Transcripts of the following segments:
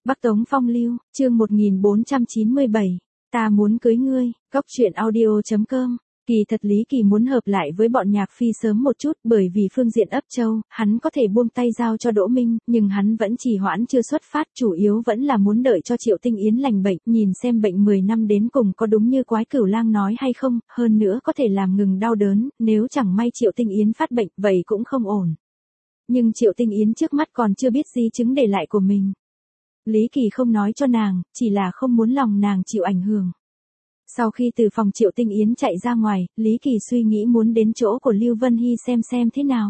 Bắc Tống Phong Lưu, chương 1497. Ta muốn cưới ngươi, Cóc truyện audio.com. Kỳ thật Lý Kỳ muốn hợp lại với bọn Nhạc Phi sớm một chút, bởi vì phương diện ấp châu, hắn có thể buông tay giao cho Đỗ Minh, nhưng hắn vẫn trì hoãn chưa xuất phát, chủ yếu vẫn là muốn đợi cho Triệu Tinh Yến lành bệnh, nhìn xem bệnh 10 năm đến cùng có đúng như Quái Cửu Lang nói hay không, hơn nữa có thể làm ngừng đau đớn, nếu chẳng may Triệu Tinh Yến phát bệnh, vậy cũng không ổn. Nhưng Triệu Tinh Yến trước mắt còn chưa biết di chứng để lại của mình. Lý Kỳ không nói cho nàng, chỉ là không muốn lòng nàng chịu ảnh hưởng. Sau khi từ phòng Triệu Tinh Yến chạy ra ngoài, Lý Kỳ suy nghĩ muốn đến chỗ của Lưu Vân Hy xem thế nào.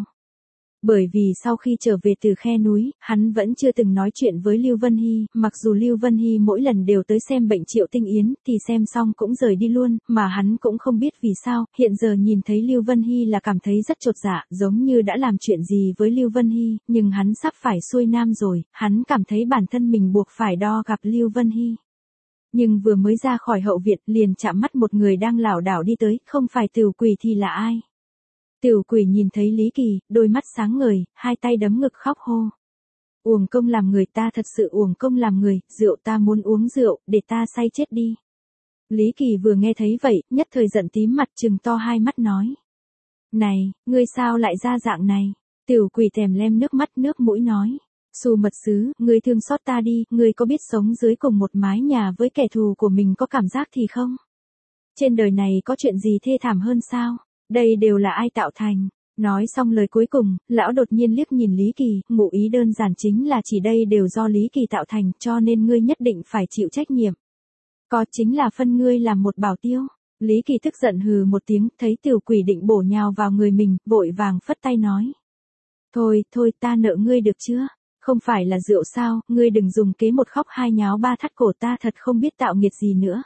Bởi vì sau khi trở về từ khe núi, hắn vẫn chưa từng nói chuyện với Lưu Vân Hy, mặc dù Lưu Vân Hy mỗi lần đều tới xem bệnh Triệu Tinh Yến, thì xem xong cũng rời đi luôn, mà hắn cũng không biết vì sao, hiện giờ nhìn thấy Lưu Vân Hy là cảm thấy rất chột dạ, giống như đã làm chuyện gì với Lưu Vân Hy, nhưng hắn sắp phải xuôi nam rồi, hắn cảm thấy bản thân mình buộc phải đo gặp Lưu Vân Hy. Nhưng vừa mới ra khỏi hậu viện liền chạm mắt một người đang lảo đảo đi tới, không phải Tửu Quỷ thì là ai? Tửu Quỷ nhìn thấy Lý Kỳ, đôi mắt sáng ngời, hai tay đấm ngực khóc hô. Uổng công làm người, ta thật sự uổng công làm người, rượu ta muốn uống rượu, để ta say chết đi. Lý Kỳ vừa nghe thấy vậy, nhất thời giận tím mặt trừng to hai mắt nói. Này, ngươi sao lại ra dạng này? Tửu Quỷ thèm lem nước mắt nước mũi nói. Xu Mật Sứ, ngươi thương xót ta đi, ngươi có biết sống dưới cùng một mái nhà với kẻ thù của mình có cảm giác thì không? Trên đời này có chuyện gì thê thảm hơn sao? Đây đều là ai tạo thành? Nói xong lời cuối cùng, lão đột nhiên liếc nhìn Lý Kỳ, ngụ ý đơn giản chính là chỉ đây đều do Lý Kỳ tạo thành, cho nên ngươi nhất định phải chịu trách nhiệm. Có chính là phân ngươi làm một bảo tiêu. Lý Kỳ tức giận hừ một tiếng, thấy Tửu Quỷ định bổ nhào vào người mình, vội vàng phất tay nói. Thôi, ta nợ ngươi được chưa? Không phải là rượu sao, ngươi đừng dùng kế một khóc hai nháo ba thắt cổ, ta thật không biết tạo nghiệt gì nữa.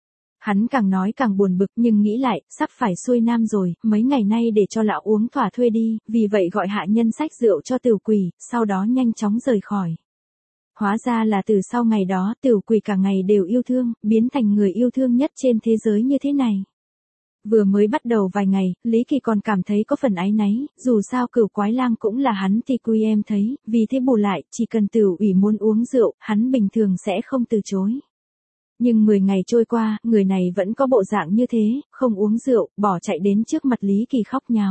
Hắn càng nói càng buồn bực, nhưng nghĩ lại, sắp phải xuôi nam rồi, mấy ngày nay để cho lão uống thỏa thuê đi, vì vậy gọi hạ nhân xách rượu cho Tửu Quỷ, sau đó nhanh chóng rời khỏi. Hóa ra là từ sau ngày đó, Tửu Quỷ cả ngày đều yêu thương, biến thành người yêu thương nhất trên thế giới như thế này. Vừa mới bắt đầu vài ngày, Lý Kỳ còn cảm thấy có phần áy náy, dù sao Cửu Quái Lang cũng là hắn thì quy em thấy, vì thế bù lại, chỉ cần Tửu Ủy muốn uống rượu, hắn bình thường sẽ không từ chối. Nhưng 10 ngày trôi qua, người này vẫn có bộ dạng như thế, không uống rượu, bỏ chạy đến trước mặt Lý Kỳ khóc nháo.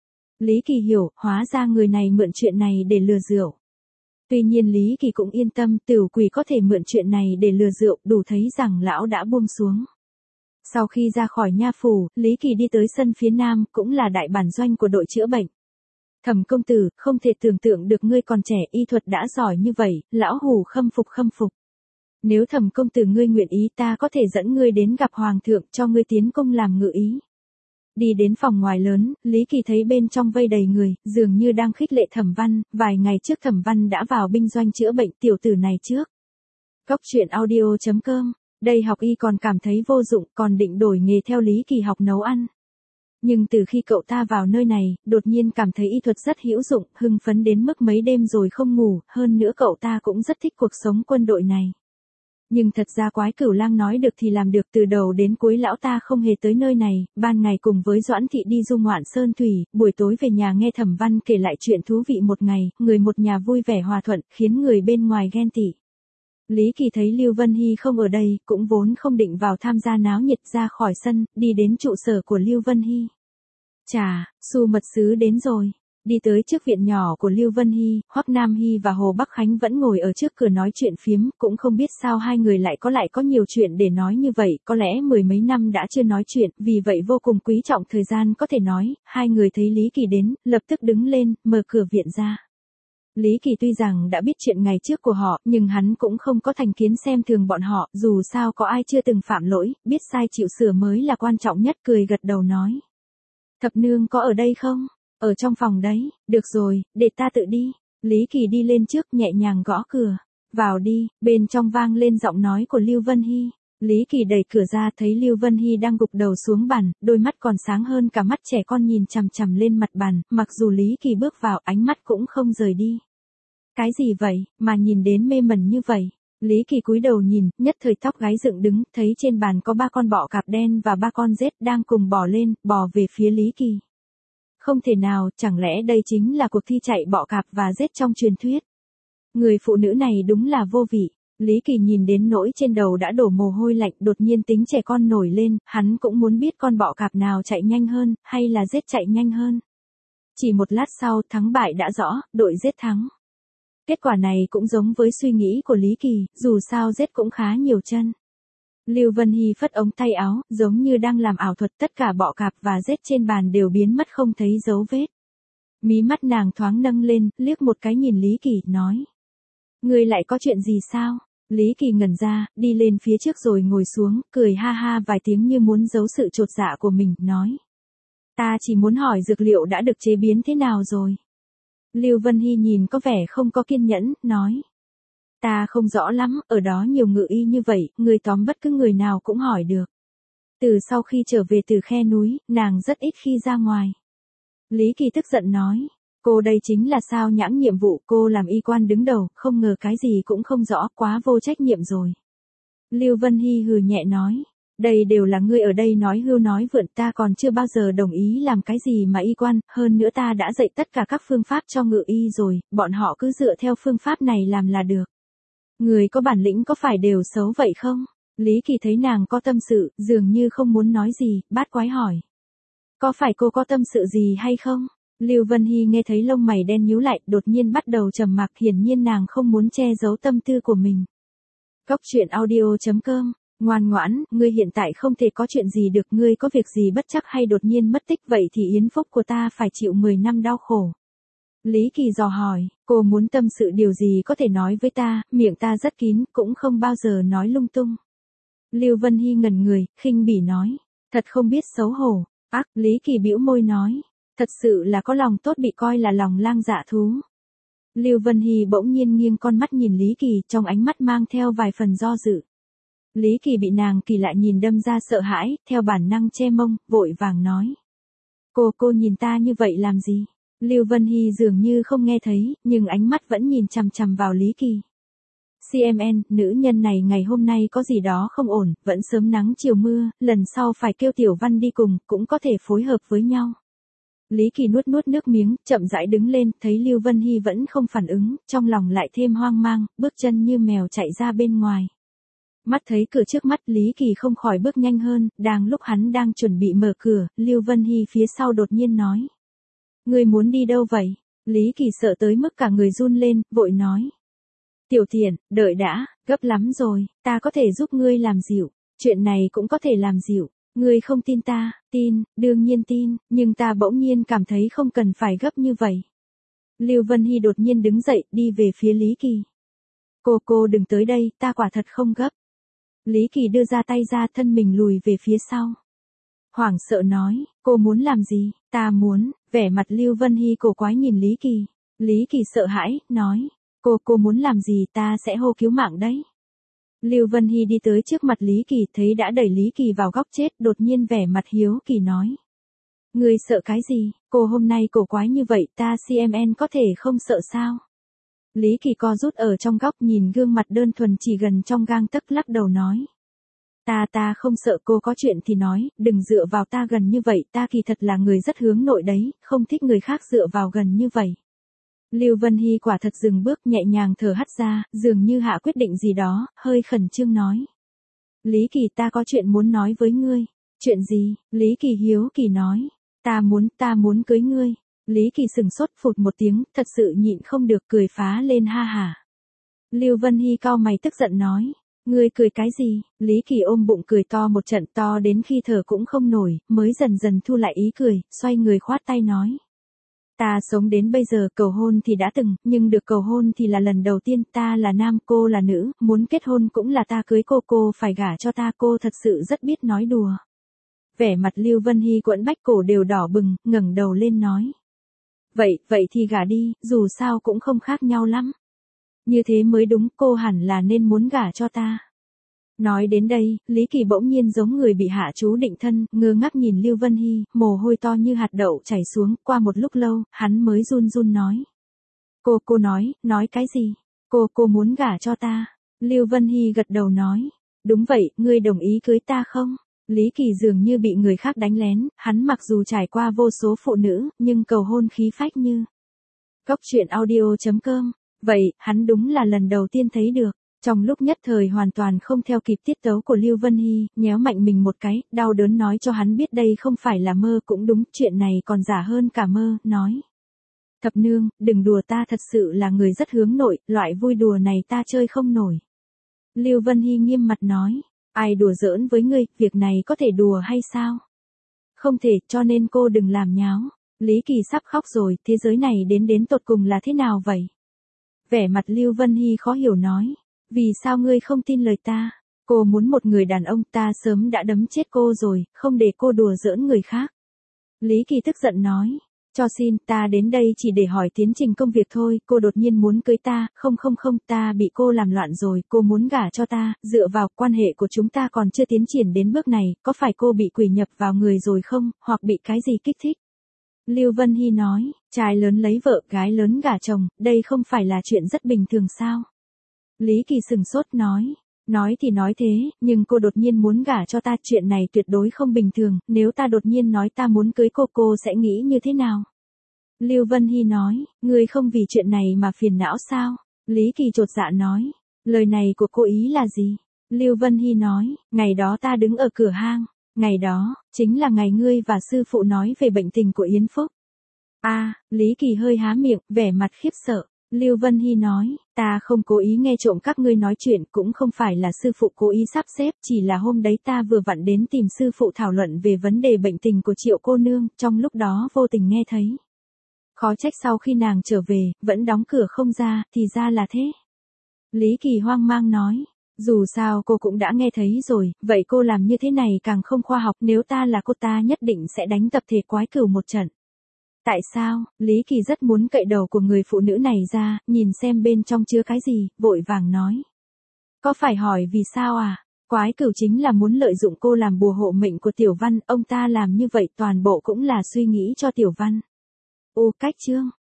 Lý Kỳ hiểu, hóa ra người này mượn chuyện này để lừa rượu. Tuy nhiên Lý Kỳ cũng yên tâm, Tửu Quỷ có thể mượn chuyện này để lừa rượu, đủ thấy rằng lão đã buông xuống. Sau khi ra khỏi nha phủ, Lý Kỳ đi tới sân phía nam, cũng là đại bản doanh của đội chữa bệnh. Thẩm công tử, không thể tưởng tượng được ngươi còn trẻ, y thuật đã giỏi như vậy, lão hủ khâm phục. Nếu Thẩm công tử ngươi nguyện ý, ta có thể dẫn ngươi đến gặp hoàng thượng, cho ngươi tiến công làm ngự ý. Đi đến phòng ngoài lớn, Lý Kỳ thấy bên trong vây đầy người, dường như đang khích lệ Thẩm Văn, vài ngày trước Thẩm Văn đã vào binh doanh chữa bệnh, tiểu tử này trước. Cóc truyện audio.com. Đây học y còn cảm thấy vô dụng, còn định đổi nghề theo Lý Kỳ học nấu ăn. Nhưng từ khi cậu ta vào nơi này, đột nhiên cảm thấy y thuật rất hữu dụng, hưng phấn đến mức mấy đêm rồi không ngủ, hơn nữa cậu ta cũng rất thích cuộc sống quân đội này. Nhưng thật ra Quái Cửu Lang nói được thì làm được, từ đầu đến cuối lão ta không hề tới nơi này, ban ngày cùng với Doãn Thị đi du ngoạn sơn thủy, buổi tối về nhà nghe Thẩm Văn kể lại chuyện thú vị một ngày, người một nhà vui vẻ hòa thuận, khiến người bên ngoài ghen tị. Lý Kỳ thấy Lưu Vân Hy không ở đây, cũng vốn không định vào tham gia náo nhiệt, ra khỏi sân, đi đến trụ sở của Lưu Vân Hy. Chà, Xu Mật Sứ đến rồi. Đi tới trước viện nhỏ của Lưu Vân Hy, Hoắc Nam Hy và Hồ Bắc Khánh vẫn ngồi ở trước cửa nói chuyện phiếm, cũng không biết sao hai người lại có nhiều chuyện để nói như vậy, có lẽ 10 mấy năm đã chưa nói chuyện, vì vậy vô cùng quý trọng thời gian có thể nói, hai người thấy Lý Kỳ đến, lập tức đứng lên, mở cửa viện ra. Lý Kỳ tuy rằng đã biết chuyện ngày trước của họ, nhưng hắn cũng không có thành kiến xem thường bọn họ, dù sao có ai chưa từng phạm lỗi, biết sai chịu sửa mới là quan trọng nhất, cười gật đầu nói. Thập nương có ở đây không? Ở trong phòng đấy, được rồi, để ta tự đi. Lý Kỳ đi lên trước nhẹ nhàng gõ cửa. Vào đi, bên trong vang lên giọng nói của Lưu Vân Hy. Lý Kỳ đẩy cửa ra thấy Lưu Vân Hy đang gục đầu xuống bàn, đôi mắt còn sáng hơn cả mắt trẻ con nhìn chằm chằm lên mặt bàn, mặc dù Lý Kỳ bước vào ánh mắt cũng không rời đi. Cái gì vậy, mà nhìn đến mê mẩn như vậy? Lý Kỳ cúi đầu nhìn, nhất thời tóc gáy dựng đứng, thấy trên bàn có 3 con bọ cạp đen và 3 con rết đang cùng bò lên, bò về phía Lý Kỳ. Không thể nào, chẳng lẽ đây chính là cuộc thi chạy bọ cạp và rết trong truyền thuyết? Người phụ nữ này đúng là vô vị. Lý Kỳ nhìn đến nỗi trên đầu đã đổ mồ hôi lạnh, đột nhiên tính trẻ con nổi lên, hắn cũng muốn biết con bọ cạp nào chạy nhanh hơn, hay là rết chạy nhanh hơn. Chỉ một lát sau, thắng bại đã rõ, đội rết thắng. Kết quả này cũng giống với suy nghĩ của Lý Kỳ, dù sao rết cũng khá nhiều chân. Lưu Vân Hy phất ống tay áo, giống như đang làm ảo thuật, tất cả bọ cạp và rết trên bàn đều biến mất không thấy dấu vết. Mí mắt nàng thoáng nâng lên, liếc một cái nhìn Lý Kỳ, nói. Ngươi lại có chuyện gì sao? Lý Kỳ ngẩn ra, đi lên phía trước rồi ngồi xuống, cười ha ha vài tiếng như muốn giấu sự chột dạ của mình, nói. Ta chỉ muốn hỏi dược liệu đã được chế biến thế nào rồi? Lưu Vân Hy nhìn có vẻ không có kiên nhẫn, nói. Ta không rõ lắm, ở đó nhiều ngự y như vậy, người tóm bất cứ người nào cũng hỏi được. Từ sau khi trở về từ khe núi, nàng rất ít khi ra ngoài. Lý Kỳ tức giận nói. Cô đây chính là sao nhãng nhiệm vụ, cô làm y quan đứng đầu, không ngờ cái gì cũng không rõ, quá vô trách nhiệm rồi. Lưu Vân Hy hừ nhẹ nói. Đây đều là ngươi ở đây nói hưu nói vượn, ta còn chưa bao giờ đồng ý làm cái gì mà y quan, hơn nữa ta đã dạy tất cả các phương pháp cho ngự y rồi, bọn họ cứ dựa theo phương pháp này làm là được. Người có bản lĩnh có phải đều xấu vậy không? Lý Kỳ thấy nàng có tâm sự, dường như không muốn nói gì, bát quái hỏi. Có phải cô có tâm sự gì hay không? Lưu Vân Hy nghe thấy lông mày đen nhíu lại, đột nhiên bắt đầu trầm mặc, hiển nhiên nàng không muốn che giấu tâm tư của mình. Cốc truyện audio.com, ngoan ngoãn, ngươi hiện tại không thể có chuyện gì được, ngươi có việc gì bất chắc hay đột nhiên mất tích vậy thì yến phúc của ta phải chịu 10 năm đau khổ. Lý Kỳ dò hỏi, cô muốn tâm sự điều gì có thể nói với ta, miệng ta rất kín, cũng không bao giờ nói lung tung. Lưu Vân Hy ngẩn người, khinh bỉ nói, thật không biết xấu hổ. Ác, Lý Kỳ bĩu môi nói, thật sự là có lòng tốt bị coi là lòng lang dạ thú. Lưu Vân Hy bỗng nhiên nghiêng con mắt nhìn Lý Kỳ, trong ánh mắt mang theo vài phần do dự. Lý Kỳ bị nàng kỳ lạ nhìn đâm ra sợ hãi, theo bản năng che mông, vội vàng nói. Cô nhìn ta như vậy làm gì? Lưu Vân Hy dường như không nghe thấy, nhưng ánh mắt vẫn nhìn chằm chằm vào Lý Kỳ. CMN, nữ nhân này ngày hôm nay có gì đó không ổn, vẫn sớm nắng chiều mưa, lần sau phải kêu Tiểu Văn đi cùng, cũng có thể phối hợp với nhau. Lý Kỳ nuốt nước miếng, chậm rãi đứng lên, thấy Lưu Vân Hy vẫn không phản ứng, trong lòng lại thêm hoang mang, bước chân như mèo chạy ra bên ngoài. Mắt thấy cửa trước mắt, Lý Kỳ không khỏi bước nhanh hơn, lúc hắn đang chuẩn bị mở cửa, Lưu Vân Hy phía sau đột nhiên nói. Ngươi muốn đi đâu vậy? Lý Kỳ sợ tới mức cả người run lên, vội nói. Tiểu Thiển, đợi đã, gấp lắm rồi, ta có thể giúp ngươi làm dịu, chuyện này cũng có thể làm dịu. Ngươi không tin ta, tin, đương nhiên tin, nhưng ta bỗng nhiên cảm thấy không cần phải gấp như vậy. Lưu Vân Hy đột nhiên đứng dậy, đi về phía Lý Kỳ. Cô đừng tới đây, ta quả thật không gấp. Lý Kỳ đưa ra tay ra, thân mình lùi về phía sau. Hoảng sợ nói, cô muốn làm gì? Ta muốn, vẻ mặt Lưu Vân Hy cổ quái nhìn Lý Kỳ. Lý Kỳ sợ hãi, nói, cô muốn làm gì, ta sẽ hô cứu mạng đấy. Lưu Vân Hy đi tới trước mặt Lý Kỳ, thấy đã đẩy Lý Kỳ vào góc chết, đột nhiên vẻ mặt hiếu kỳ nói. Ngươi sợ cái gì, cô hôm nay cổ quái như vậy, ta CMN có thể không sợ sao? Lý Kỳ co rút ở trong góc nhìn gương mặt đơn thuần chỉ gần trong gang tấc, lắc đầu nói. Ta không sợ, cô có chuyện thì nói, đừng dựa vào ta gần như vậy, ta kỳ thật là người rất hướng nội đấy, không thích người khác dựa vào gần như vậy. Lưu Vân Hy quả thật dừng bước, nhẹ nhàng thở hắt ra, dường như hạ quyết định gì đó, hơi khẩn trương nói. Lý Kỳ, ta có chuyện muốn nói với ngươi. Chuyện gì? Lý Kỳ hiếu kỳ nói. Ta muốn cưới ngươi. Lý Kỳ sừng sốt, phụt một tiếng, thật sự nhịn không được, cười phá lên ha hả. Lưu Vân Hy cau mày tức giận nói. Ngươi cười cái gì? Lý Kỳ ôm bụng cười to một trận, to đến khi thở cũng không nổi, mới dần dần thu lại ý cười, xoay người khoát tay nói. Ta sống đến bây giờ, cầu hôn thì đã từng, nhưng được cầu hôn thì là lần đầu tiên, ta là nam, cô là nữ, muốn kết hôn cũng là ta cưới cô phải gả cho ta, cô thật sự rất biết nói đùa. Vẻ mặt Lưu Vân Hy quẫn bách cổ đều đỏ bừng, ngẩng đầu lên nói. Vậy thì gả đi, dù sao cũng không khác nhau lắm. Như thế mới đúng, cô hẳn là nên muốn gả cho ta. Nói đến đây, Lý Kỳ bỗng nhiên giống người bị hạ chú định thân, ngơ ngác nhìn Lưu Vân Hy, mồ hôi to như hạt đậu chảy xuống, qua một lúc lâu, hắn mới run nói. Cô nói cái gì? Cô muốn gả cho ta. Lưu Vân Hy gật đầu nói. Đúng vậy, ngươi đồng ý cưới ta không? Lý Kỳ dường như bị người khác đánh lén, hắn mặc dù trải qua vô số phụ nữ, nhưng cầu hôn khí phách như. Cốc truyện audio.com. Vậy, hắn đúng là lần đầu tiên thấy được. Trong lúc nhất thời hoàn toàn không theo kịp tiết tấu của Lưu Vân Hy, nhéo mạnh mình một cái, đau đớn nói cho hắn biết đây không phải là mơ cũng đúng, chuyện này còn giả hơn cả mơ, nói. Thập nương, đừng đùa ta thật sự là người rất hướng nội, loại vui đùa này ta chơi không nổi. Lưu Vân Hy nghiêm mặt nói, ai đùa giỡn với ngươi, việc này có thể đùa hay sao? Không thể, cho nên cô đừng làm nháo. Lý Kỳ sắp khóc rồi, thế giới này đến tột cùng là thế nào vậy? Vẻ mặt Lưu Vân Hy khó hiểu nói, vì sao ngươi không tin lời ta? Cô muốn một người đàn ông, ta sớm đã đấm chết cô rồi, không để cô đùa giỡn người khác. Lý Kỳ tức giận nói, cho xin, ta đến đây chỉ để hỏi tiến trình công việc thôi, cô đột nhiên muốn cưới ta, không, ta bị cô làm loạn rồi, cô muốn gả cho ta, dựa vào quan hệ của chúng ta còn chưa tiến triển đến bước này, có phải cô bị quỷ nhập vào người rồi không, hoặc bị cái gì kích thích? Lưu Vân Hy nói, trai lớn lấy vợ, gái lớn gả chồng, đây không phải là chuyện rất bình thường sao? Lý Kỳ sừng sốt nói thì nói thế, nhưng cô đột nhiên muốn gả cho ta, chuyện này tuyệt đối không bình thường, nếu ta đột nhiên nói ta muốn cưới cô sẽ nghĩ như thế nào? Lưu Vân Hy nói, ngươi không vì chuyện này mà phiền não sao? Lý Kỳ chột dạ nói, lời này của cô ý là gì? Lưu Vân Hy nói, ngày đó ta đứng ở cửa hang, ngày đó, chính là ngày ngươi và sư phụ nói về bệnh tình của Yến Phúc. Lý Kỳ hơi há miệng, vẻ mặt khiếp sợ. Lưu Vân Hy nói, ta không cố ý nghe trộm các ngươi nói chuyện, cũng không phải là sư phụ cố ý sắp xếp, chỉ là hôm đấy ta vừa vặn đến tìm sư phụ thảo luận về vấn đề bệnh tình của Triệu cô nương, trong lúc đó vô tình nghe thấy. Khó trách sau khi nàng trở về, vẫn đóng cửa không ra, thì ra là thế. Lý Kỳ hoang mang nói, dù sao cô cũng đã nghe thấy rồi, vậy cô làm như thế này càng không khoa học, nếu ta là cô ta nhất định sẽ đánh tập thể quái cửu một trận. Tại sao? Lý Kỳ rất muốn cậy đầu của người phụ nữ này ra, nhìn xem bên trong chứa cái gì, vội vàng nói. Có phải hỏi vì sao à? Quái cửu chính là muốn lợi dụng cô làm bùa hộ mệnh của Tiểu Văn, ông ta làm như vậy toàn bộ cũng là suy nghĩ cho Tiểu Văn. Cách chương.